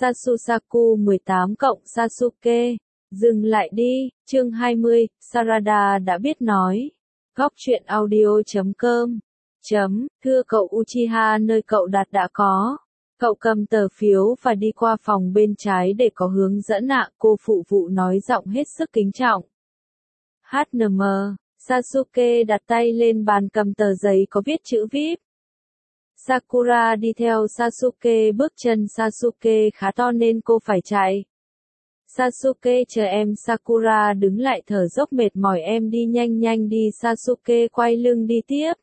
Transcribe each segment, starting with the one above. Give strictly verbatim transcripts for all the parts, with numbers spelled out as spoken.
Sasusaku mười tám cộng Sasuke. Dừng lại đi, chương hai mươi, Sarada đã biết nói. Góc truyện audio chấm com. Chấm, thưa cậu Uchiha nơi cậu đặt đã có. Cậu cầm tờ phiếu và đi qua phòng bên trái để có hướng dẫn ạ, cô phụ vụ nói giọng hết sức kính trọng. hát en em, Sasuke đặt tay lên bàn cầm tờ giấy có viết chữ vi ai pi. Sakura đi theo Sasuke, bước chân Sasuke khá to nên cô phải chạy. Sasuke chờ em. Sakura đứng lại thở dốc mệt mỏi. Em đi nhanh nhanh đi. Sasuke quay lưng đi tiếp.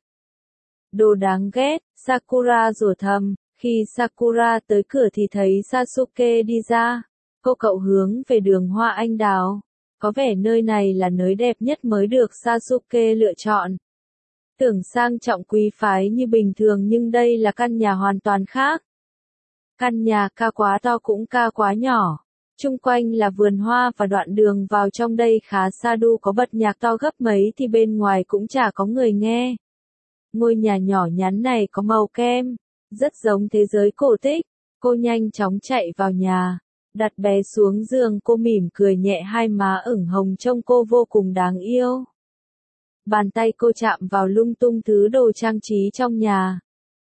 Đồ đáng ghét, Sakura rủa thầm. Khi Sakura tới cửa thì thấy Sasuke đi ra. Cô cậu hướng về đường hoa anh đào. Có vẻ nơi này là nơi đẹp nhất mới được Sasuke lựa chọn. Tưởng sang trọng quý phái như bình thường nhưng đây là căn nhà hoàn toàn khác. Căn nhà ca quá to cũng ca quá nhỏ. Chung quanh là vườn hoa và đoạn đường vào trong đây khá xa, đu có bật nhạc to gấp mấy thì bên ngoài cũng chả có người nghe. Ngôi nhà nhỏ nhắn này có màu kem, rất giống thế giới cổ tích. Cô nhanh chóng chạy vào nhà, đặt bé xuống giường. Cô mỉm cười nhẹ, hai má ửng hồng trông cô vô cùng đáng yêu. Bàn tay cô chạm vào lung tung thứ đồ trang trí trong nhà.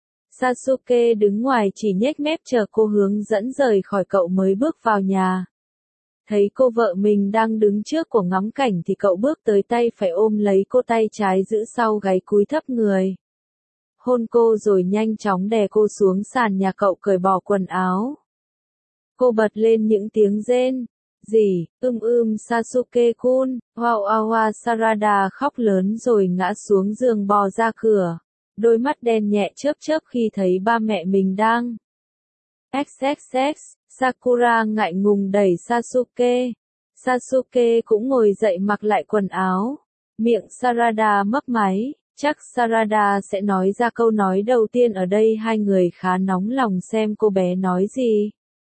Sasuke đứng ngoài chỉ nhếch mép chờ cô hướng dẫn rời khỏi. Cậu mới bước vào nhà. Thấy cô vợ mình đang đứng trước của ngắm cảnh thì cậu bước tới, tay phải ôm lấy cô, tay trái giữ sau gáy, cúi thấp người. Hôn cô rồi nhanh chóng đè cô xuống sàn nhà. Cậu cởi bỏ quần áo. Cô bật lên những tiếng rên. Gì, ưm ưm Sasuke-kun, wow wow wow. Sarada khóc lớn rồi ngã xuống giường, bò ra cửa. Đôi mắt đen nhẹ chớp chớp khi thấy ba mẹ mình đang. ích ích ích, Sakura ngại ngùng đẩy Sasuke. Sasuke cũng ngồi dậy mặc lại quần áo. Miệng Sarada mấp máy, chắc Sarada sẽ nói ra câu nói đầu tiên ở đây. Hai người khá nóng lòng xem cô bé nói gì.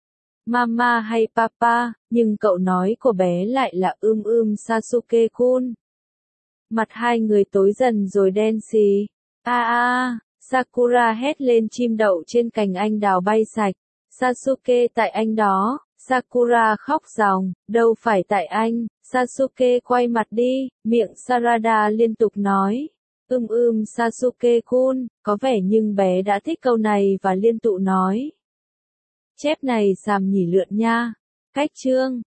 Mama hay Papa, nhưng cậu nói của bé lại là ưm ưm Sasuke-kun. Mặt hai người tối dần rồi đen xì. A a, Sakura hét lên, chim đậu trên cành anh đào bay sạch. Sasuke tại anh đó. Sakura khóc ròng, đâu phải tại anh. Sasuke quay mặt đi, miệng Sarada liên tục nói. Ưm ưm Sasuke-kun, có vẻ nhưng bé đã thích câu này và liên tục nói. Chép này xàm nhỉ lượn nha. Cách chương.